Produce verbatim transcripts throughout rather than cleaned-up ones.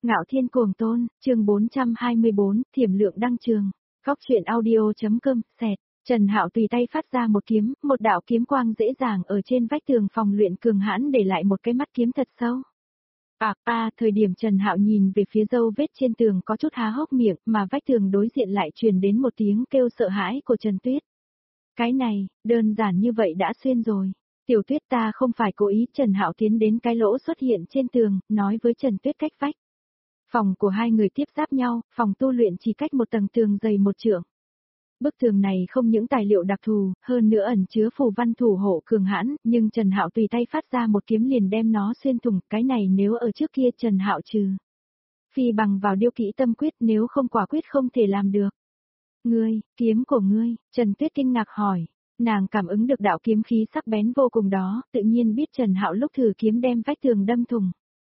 Ngạo Thiên Cuồng Tôn, chương bốn trăm hai mươi bốn, Thiểm Lượng Đăng Trường. Góc truyện audio.com, sẹt. Trần Hạo tùy tay phát ra một kiếm, một đạo kiếm quang dễ dàng ở trên vách tường phòng luyện cường hãn để lại một cái mắt kiếm thật sâu. À, à, thời điểm Trần Hạo nhìn về phía dấu vết trên tường có chút há hốc miệng, mà vách tường đối diện lại truyền đến một tiếng kêu sợ hãi của Trần Tuyết. Cái này, đơn giản như vậy đã xuyên rồi. Tiểu Tuyết, ta không phải cố ý. Trần Hạo tiến đến cái lỗ xuất hiện trên tường, nói với Trần Tuyết cách vách. Phòng của hai người tiếp giáp nhau, phòng tu luyện chỉ cách một tầng tường dày một trượng. Bức tường này không những tài liệu đặc thù, hơn nữa ẩn chứa phù văn thủ hộ cường hãn, nhưng Trần Hạo tùy tay phát ra một kiếm liền đem nó xuyên thủng. Cái này nếu ở trước kia Trần Hạo trừ phi bằng vào điêu kỹ tâm quyết, nếu không quả quyết không thể làm được. Ngươi, kiếm của ngươi, Trần Tuyết kinh ngạc hỏi. Nàng cảm ứng được đạo kiếm khí sắc bén vô cùng đó, tự nhiên biết Trần Hạo lúc thử kiếm đem vách tường đâm thủng.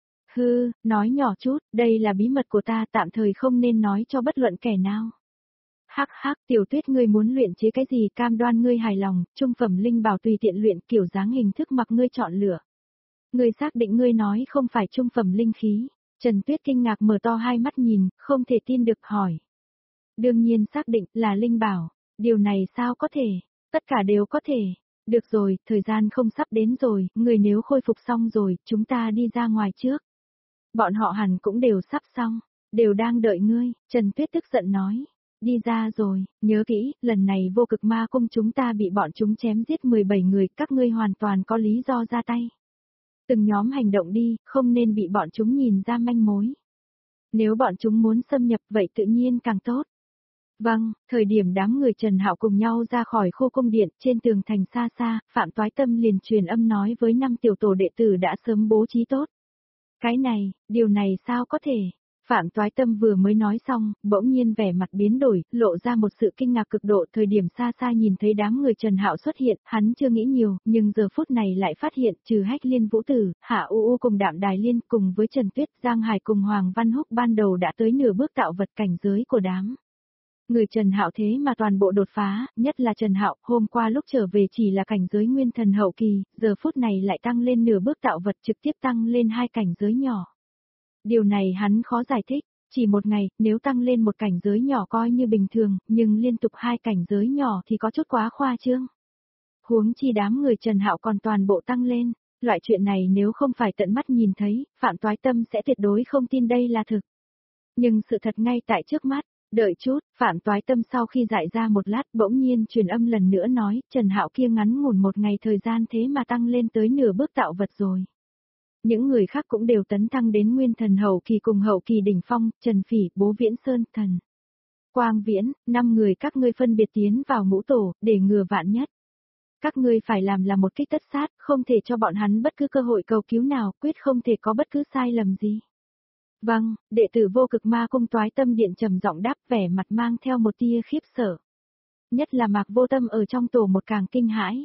Hư, nói nhỏ chút, đây là bí mật của ta, tạm thời không nên nói cho bất luận kẻ nào. Hắc hắc, Tiểu Tuyết, ngươi muốn luyện chế cái gì, cam đoan ngươi hài lòng, trung phẩm linh bảo tùy tiện luyện, kiểu dáng hình thức mặc ngươi chọn lựa. Ngươi xác định ngươi nói không phải trung phẩm linh khí? Trần Tuyết kinh ngạc mở to hai mắt nhìn, không thể tin được hỏi. Đương nhiên xác định là linh bảo, điều này sao có thể, tất cả đều có thể. Được rồi, thời gian không sắp đến rồi, người nếu khôi phục xong rồi, chúng ta đi ra ngoài trước. Bọn họ hẳn cũng đều sắp xong, đều đang đợi ngươi, Trần Tuyết tức giận nói. Đi ra rồi, nhớ kỹ, lần này vô cực ma cung chúng ta bị bọn chúng chém giết mười bảy người, các ngươi hoàn toàn có lý do ra tay. Từng nhóm hành động đi, không nên bị bọn chúng nhìn ra manh mối. Nếu bọn chúng muốn xâm nhập vậy tự nhiên càng tốt. Vâng, thời điểm đám người Trần Hạo cùng nhau ra khỏi khu cung điện, trên tường thành xa xa, Phạm Toái Tâm liền truyền âm nói với năm tiểu tổ đệ tử đã sớm bố trí tốt. Cái này, điều này sao có thể? Phạm Toái Tâm vừa mới nói xong, bỗng nhiên vẻ mặt biến đổi, lộ ra một sự kinh ngạc cực độ. Thời điểm xa xa nhìn thấy đám người Trần Hạo xuất hiện, hắn chưa nghĩ nhiều, nhưng giờ phút này lại phát hiện trừ Hách Liên Vũ Tử, Hạ U U cùng Đạm Đài Liên cùng với Trần Tuyết, Giang Hải cùng Hoàng Văn Húc ban đầu đã tới nửa bước tạo vật cảnh giới của đám. Người Trần Hạo thế mà toàn bộ đột phá, nhất là Trần Hạo, hôm qua lúc trở về chỉ là cảnh giới nguyên thần hậu kỳ, giờ phút này lại tăng lên nửa bước tạo vật, trực tiếp tăng lên hai cảnh giới nhỏ. Điều này hắn khó giải thích, chỉ một ngày, nếu tăng lên một cảnh giới nhỏ coi như bình thường, nhưng liên tục hai cảnh giới nhỏ thì có chút quá khoa trương. Huống chi đám người Trần Hạo còn toàn bộ tăng lên, loại chuyện này nếu không phải tận mắt nhìn thấy, Phạm Toái Tâm sẽ tuyệt đối không tin đây là thực. Nhưng sự thật ngay tại trước mắt. Đợi chút, Phạm Toái Tâm sau khi giải ra một lát bỗng nhiên truyền âm lần nữa nói, Trần Hạo kia ngắn ngủn một ngày thời gian thế mà tăng lên tới nửa bước tạo vật rồi. Những người khác cũng đều tấn thăng đến nguyên thần hậu kỳ cùng hậu kỳ đỉnh phong, Trần Phỉ, Bố Viễn Sơn, Thần Quang Viễn, năm người các ngươi phân biệt tiến vào ngũ tổ, để ngừa vạn nhất. Các ngươi phải làm là một kích tất sát, không thể cho bọn hắn bất cứ cơ hội cầu cứu nào, quyết không thể có bất cứ sai lầm gì. Vâng, đệ tử vô cực ma cung Toái Tâm Điện trầm giọng đáp, vẻ mặt mang theo một tia khiếp sợ. Nhất là Mạc Vô Tâm ở trong tổ một càng kinh hãi.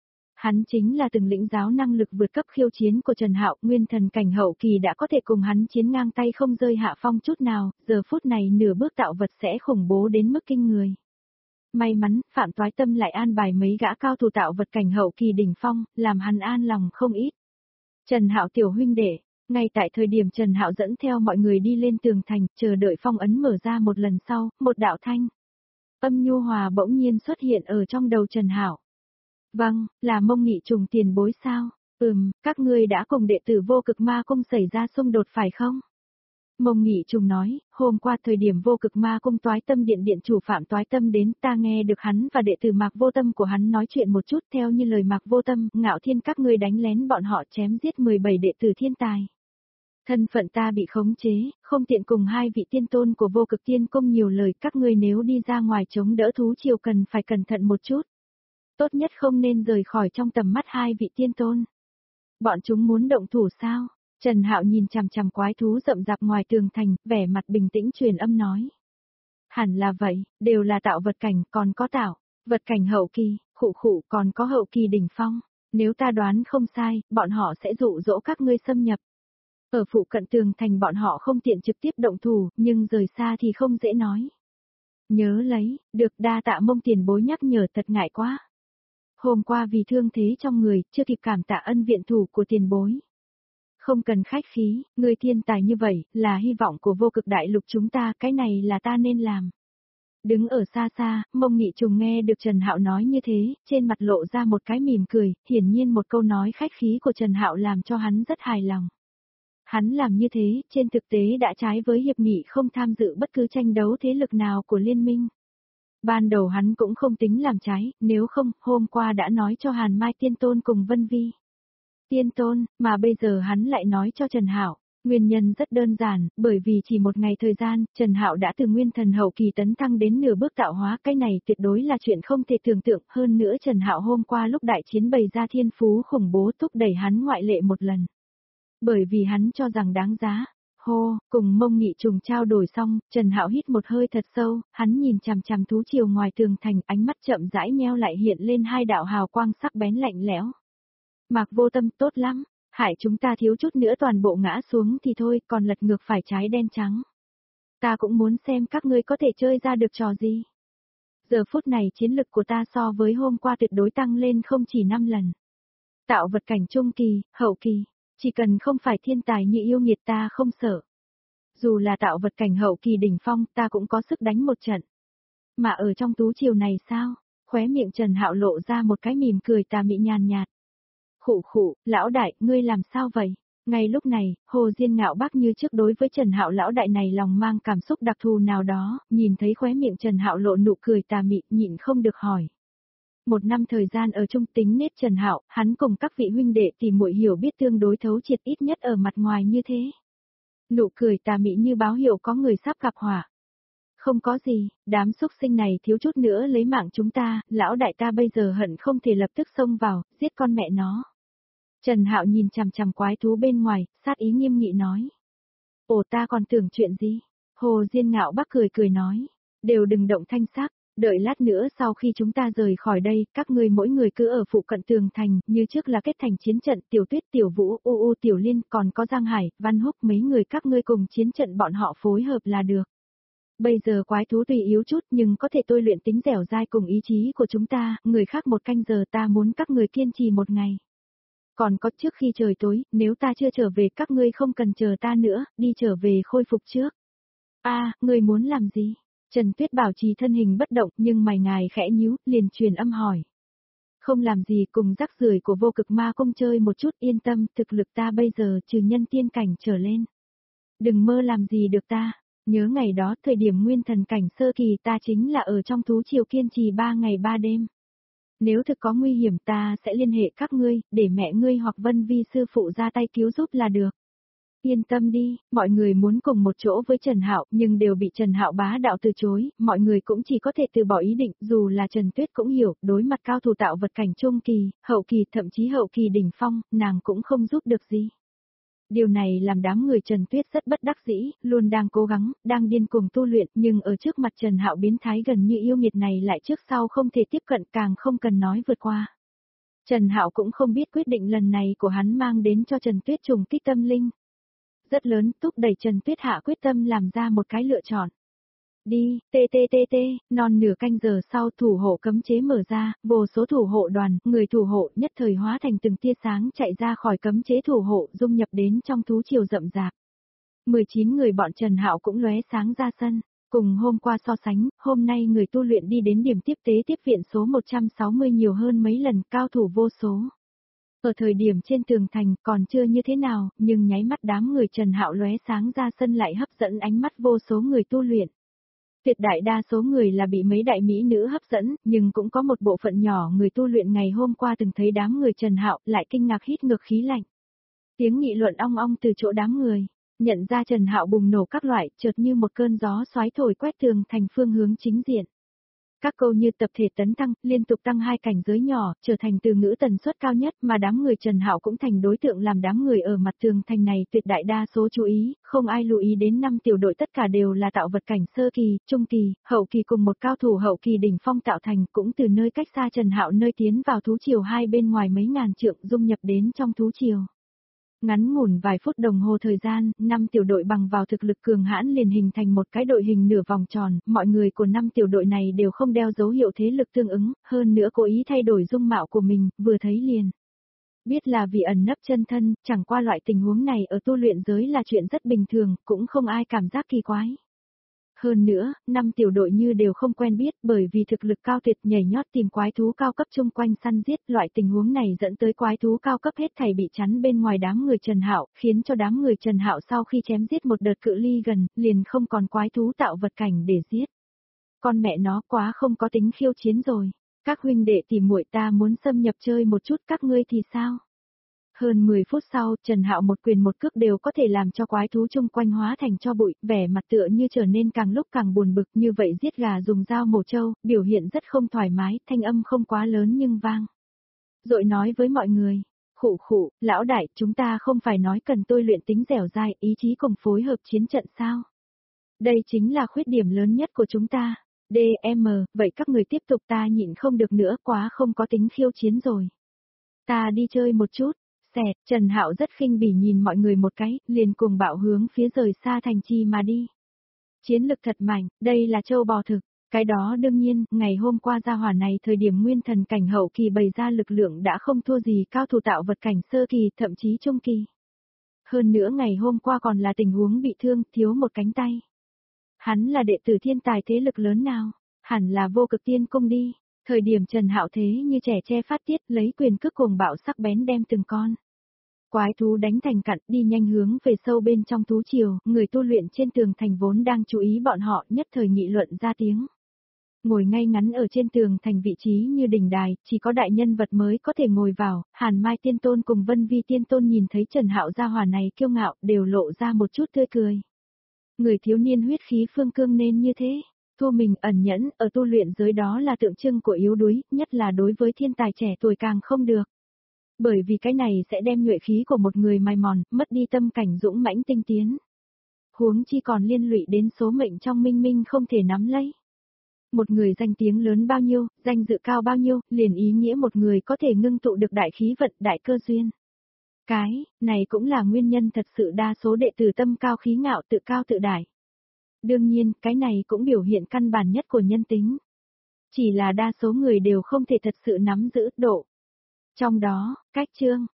Hắn chính là từng lĩnh giáo năng lực vượt cấp khiêu chiến của Trần Hạo, nguyên thần cảnh hậu kỳ đã có thể cùng hắn chiến ngang tay không rơi hạ phong chút nào, giờ phút này nửa bước tạo vật sẽ khủng bố đến mức kinh người. May mắn, Phạm Toái Tâm lại an bài mấy gã cao thủ tạo vật cảnh hậu kỳ đỉnh phong, làm hắn an lòng không ít. Trần Hạo tiểu huynh đệ. Ngay tại thời điểm Trần Hạo dẫn theo mọi người đi lên tường thành, chờ đợi phong ấn mở ra một lần sau, một đạo thanh âm nhu hòa bỗng nhiên xuất hiện ở trong đầu Trần Hạo. Vâng, là Mông Nghị Trùng tiền bối sao? Ừm, các ngươi đã cùng đệ tử vô cực ma cung xảy ra xung đột phải không? Mông Nghị Trùng nói, hôm qua thời điểm vô cực ma cung Toái Tâm Điện điện chủ Phạm Toái Tâm đến, ta nghe được hắn và đệ tử Mạc Vô Tâm của hắn nói chuyện một chút, theo như lời Mạc Vô Tâm, Ngạo Thiên các ngươi đánh lén bọn họ chém giết mười bảy đệ tử thiên tài. Thân phận ta bị khống chế, không tiện cùng hai vị tiên tôn của vô cực tiên cung nhiều lời, các ngươi nếu đi ra ngoài chống đỡ thú triều cần phải cẩn thận một chút. Tốt nhất không nên rời khỏi trong tầm mắt hai vị tiên tôn. Bọn chúng muốn động thủ sao? Trần Hạo nhìn chằm chằm quái thú rậm rạp ngoài tường thành, vẻ mặt bình tĩnh truyền âm nói. Hẳn là vậy, đều là tạo vật cảnh, còn có tạo vật cảnh hậu kỳ, khụ khụ còn có hậu kỳ đỉnh phong. Nếu ta đoán không sai, bọn họ sẽ dụ dỗ các ngươi xâm nhập. Ở phụ cận tường thành bọn họ không tiện trực tiếp động thủ, nhưng rời xa thì không dễ nói. Nhớ lấy, được, đa tạ Mông tiền bối nhắc nhở, thật ngại quá. Hôm qua vì thương thế trong người, chưa kịp cảm tạ ân viện thủ của tiền bối. Không cần khách khí, người thiên tài như vậy, là hy vọng của vô cực đại lục chúng ta, cái này là ta nên làm. Đứng ở xa xa, Mông Nghị Trùng nghe được Trần Hạo nói như thế, trên mặt lộ ra một cái mỉm cười, hiển nhiên một câu nói khách khí của Trần Hạo làm cho hắn rất hài lòng. Hắn làm như thế, trên thực tế đã trái với hiệp nghị không tham dự bất cứ tranh đấu thế lực nào của liên minh. Ban đầu hắn cũng không tính làm trái, nếu không, hôm qua đã nói cho Hàn Mai Tiên Tôn cùng Vân Vi. Tiên Tôn, mà bây giờ hắn lại nói cho Trần Hạo. Nguyên nhân rất đơn giản, bởi vì chỉ một ngày thời gian, Trần Hạo đã từ nguyên thần hậu kỳ tấn thăng đến nửa bước tạo hóa, cái này tuyệt đối là chuyện không thể tưởng tượng, hơn nữa Trần Hạo hôm qua lúc đại chiến bày ra thiên phú khủng bố thúc đẩy hắn ngoại lệ một lần. Bởi vì hắn cho rằng đáng giá. Hô, cùng Mông Nghị Trùng trao đổi xong, Trần Hạo hít một hơi thật sâu, hắn nhìn chằm chằm thú triều ngoài tường thành, ánh mắt chậm rãi nheo lại hiện lên hai đạo hào quang sắc bén lạnh lẽo. Mạc Vô Tâm, tốt lắm. Hại chúng ta thiếu chút nữa toàn bộ ngã xuống thì thôi, còn lật ngược phải trái đen trắng. Ta cũng muốn xem các ngươi có thể chơi ra được trò gì. Giờ phút này chiến lực của ta so với hôm qua tuyệt đối tăng lên không chỉ năm lần. Tạo vật cảnh trung kỳ, hậu kỳ, chỉ cần không phải thiên tài như yêu nghiệt ta không sợ. Dù là tạo vật cảnh hậu kỳ đỉnh phong ta cũng có sức đánh một trận. Mà ở trong tú triều này sao? Khóe miệng Trần Hạo lộ ra một cái mỉm cười tà mị nhàn nhạt. Khụ khụ, lão đại, ngươi làm sao vậy? Ngay lúc này, Hồ Diên Ngạo Bác như trước đối với Trần Hạo lão đại này lòng mang cảm xúc đặc thù nào đó, nhìn thấy khóe miệng Trần Hạo lộ nụ cười tà mị, nhịn không được hỏi. Một năm thời gian ở trung tính nết Trần Hạo, hắn cùng các vị huynh đệ tìm muội hiểu biết tương đối thấu triệt ít nhất ở mặt ngoài như thế. Nụ cười tà mị như báo hiệu có người sắp gặp họa. Không có gì, đám xúc sinh này thiếu chút nữa lấy mạng chúng ta, lão đại ta bây giờ hận không thể lập tức xông vào, giết con mẹ nó. Trần Hạo nhìn chằm chằm quái thú bên ngoài, sát ý nghiêm nghị nói. Ồ, ta còn tưởng chuyện gì? Hồ Diên Ngạo Bác cười cười nói. Đều đừng động thanh sắc, đợi lát nữa sau khi chúng ta rời khỏi đây, các ngươi mỗi người cứ ở phụ cận tường thành, như trước là kết thành chiến trận, Tiểu Tuyết, Tiểu Vũ, U U, Tiểu Liên, còn có Giang Hải, Văn Húc, mấy người các ngươi cùng chiến trận bọn họ phối hợp là được. Bây giờ quái thú tùy yếu chút nhưng có thể tôi luyện tính dẻo dai cùng ý chí của chúng ta, người khác một canh giờ ta muốn các người kiên trì một ngày. Còn có trước khi trời tối, nếu ta chưa trở về các ngươi không cần chờ ta nữa, đi trở về khôi phục trước. A, à, ngươi muốn làm gì? Trần Tuyết bảo trì thân hình bất động nhưng mày ngài khẽ nhíu, liền truyền âm hỏi. Không làm gì cùng rắc rưởi của vô cực ma cung chơi một chút yên tâm, thực lực ta bây giờ trừ nhân tiên cảnh trở lên. Đừng mơ làm gì được ta, nhớ ngày đó thời điểm nguyên thần cảnh sơ kỳ ta chính là ở trong thú triều kiên trì ba ngày ba đêm. Nếu thực có nguy hiểm ta sẽ liên hệ các ngươi, để mẹ ngươi hoặc Vân Vi sư phụ ra tay cứu giúp là được. Yên tâm đi, mọi người muốn cùng một chỗ với Trần Hạo nhưng đều bị Trần Hạo bá đạo từ chối, mọi người cũng chỉ có thể từ bỏ ý định, dù là Trần Tuyết cũng hiểu, đối mặt cao thủ tạo vật cảnh trung kỳ, hậu kỳ thậm chí hậu kỳ đỉnh phong, nàng cũng không giúp được gì. Điều này làm đám người Trần Tuyết rất bất đắc dĩ, luôn đang cố gắng, đang điên cuồng tu luyện, nhưng ở trước mặt Trần Hạo biến thái gần như yêu nghiệt này lại trước sau không thể tiếp cận, càng không cần nói vượt qua. Trần Hạo cũng không biết quyết định lần này của hắn mang đến cho Trần Tuyết trùng kích tâm linh rất lớn, thúc đẩy Trần Tuyết hạ quyết tâm làm ra một cái lựa chọn. Đi, tê tê tê tê, non nửa canh giờ sau thủ hộ cấm chế mở ra, vô số thủ hộ đoàn, người thủ hộ nhất thời hóa thành từng tia sáng chạy ra khỏi cấm chế thủ hộ dung nhập đến trong thú triều rậm rạp. mười chín người bọn Trần Hạo cũng lóe sáng ra sân, cùng hôm qua so sánh, hôm nay người tu luyện đi đến điểm tiếp tế tiếp viện số một trăm sáu mươi nhiều hơn mấy lần, cao thủ vô số. Ở thời điểm trên tường thành còn chưa như thế nào, nhưng nháy mắt đám người Trần Hạo lóe sáng ra sân lại hấp dẫn ánh mắt vô số người tu luyện. Tuyệt đại đa số người là bị mấy đại mỹ nữ hấp dẫn, nhưng cũng có một bộ phận nhỏ người tu luyện ngày hôm qua từng thấy đám người Trần Hạo lại kinh ngạc hít ngược khí lạnh. Tiếng nghị luận ong ong từ chỗ đám người, nhận ra Trần Hạo bùng nổ các loại, chợt như một cơn gió xoáy thổi quét tường thành phương hướng chính diện. Các câu như tập thể tấn thăng, liên tục tăng hai cảnh giới nhỏ, trở thành từ ngữ tần suất cao nhất mà đám người Trần Hạo cũng thành đối tượng làm đám người ở mặt tường thành này tuyệt đại đa số chú ý, không ai lưu ý đến năm tiểu đội tất cả đều là tạo vật cảnh sơ kỳ, trung kỳ, hậu kỳ cùng một cao thủ hậu kỳ đỉnh phong tạo thành cũng từ nơi cách xa Trần Hạo nơi tiến vào thú triều hai bên ngoài mấy ngàn trượng dung nhập đến trong thú triều. Ngắn ngủn vài phút đồng hồ thời gian, năm tiểu đội bằng vào thực lực cường hãn liền hình thành một cái đội hình nửa vòng tròn, mọi người của năm tiểu đội này đều không đeo dấu hiệu thế lực tương ứng, hơn nữa cố ý thay đổi dung mạo của mình, vừa thấy liền Biết là vì ẩn nấp chân thân, chẳng qua loại tình huống này ở tu luyện giới là chuyện rất bình thường, cũng không ai cảm giác kỳ quái. Hơn nữa, năm tiểu đội như đều không quen biết bởi vì thực lực cao tuyệt nhảy nhót tìm quái thú cao cấp chung quanh săn giết, loại tình huống này dẫn tới quái thú cao cấp hết thảy bị chắn bên ngoài đám người Trần Hạo, khiến cho đám người Trần Hạo sau khi chém giết một đợt cự ly gần, liền không còn quái thú tạo vật cảnh để giết. Con mẹ nó quá không có tính khiêu chiến rồi. Các huynh đệ tìm muội ta muốn xâm nhập chơi một chút, các ngươi thì sao? Hơn mười phút sau, Trần Hạo một quyền một cước đều có thể làm cho quái thú chung quanh hóa thành cho bụi, vẻ mặt tựa như trở nên càng lúc càng buồn bực, như vậy giết gà dùng dao mổ trâu, biểu hiện rất không thoải mái, thanh âm không quá lớn nhưng vang. Rồi nói với mọi người, khụ khụ, lão đại, chúng ta không phải nói cần tôi luyện tính dẻo dai, ý chí cùng phối hợp chiến trận sao? Đây chính là khuyết điểm lớn nhất của chúng ta. đê em, vậy các người tiếp tục, ta nhịn không được nữa, quá không có tính khiêu chiến rồi. Ta đi chơi một chút. Xẹt, Trần Hạo rất khinh bỉ nhìn mọi người một cái, liền cùng bạo hướng phía rời xa thành trì mà đi. Chiến lực thật mạnh, đây là châu bò thực. Cái đó đương nhiên, ngày hôm qua gia hỏa này thời điểm nguyên thần cảnh hậu kỳ bày ra lực lượng đã không thua gì cao thủ tạo vật cảnh sơ kỳ, thậm chí trung kỳ. Hơn nữa ngày hôm qua còn là tình huống bị thương, thiếu một cánh tay. Hắn là đệ tử thiên tài thế lực lớn nào? Hẳn là vô cực tiên cung đi. Thời điểm Trần Hạo thế như trẻ che phát tiết, lấy quyền cước cuồng bạo sắc bén đem từng con quái thú đánh thành cặn, đi nhanh hướng về sâu bên trong thú triều, người tu luyện trên tường thành vốn đang chú ý bọn họ, nhất thời nghị luận ra tiếng. Ngồi ngay ngắn ở trên tường thành vị trí như đỉnh đài, chỉ có đại nhân vật mới có thể ngồi vào, Hàn Mai Tiên Tôn cùng Vân Vi Tiên Tôn nhìn thấy Trần Hạo gia hỏa này kiêu ngạo, đều lộ ra một chút tươi cười. Người thiếu niên huyết khí phương cương nên như thế. Thu mình ẩn nhẫn, ở tu luyện giới đó là tượng trưng của yếu đuối, nhất là đối với thiên tài trẻ tuổi càng không được. Bởi vì cái này sẽ đem nhuệ khí của một người mài mòn, mất đi tâm cảnh dũng mãnh tinh tiến. Huống chi còn liên lụy đến số mệnh trong minh minh không thể nắm lấy. Một người danh tiếng lớn bao nhiêu, danh dự cao bao nhiêu, liền ý nghĩa một người có thể ngưng tụ được đại khí vận, đại cơ duyên. Cái, này cũng là nguyên nhân thật sự đa số đệ tử tâm cao khí ngạo tự cao tự đại. Đương nhiên, cái này cũng biểu hiện căn bản nhất của nhân tính. Chỉ là đa số người đều không thể thật sự nắm giữ độ. Trong đó, cách chương,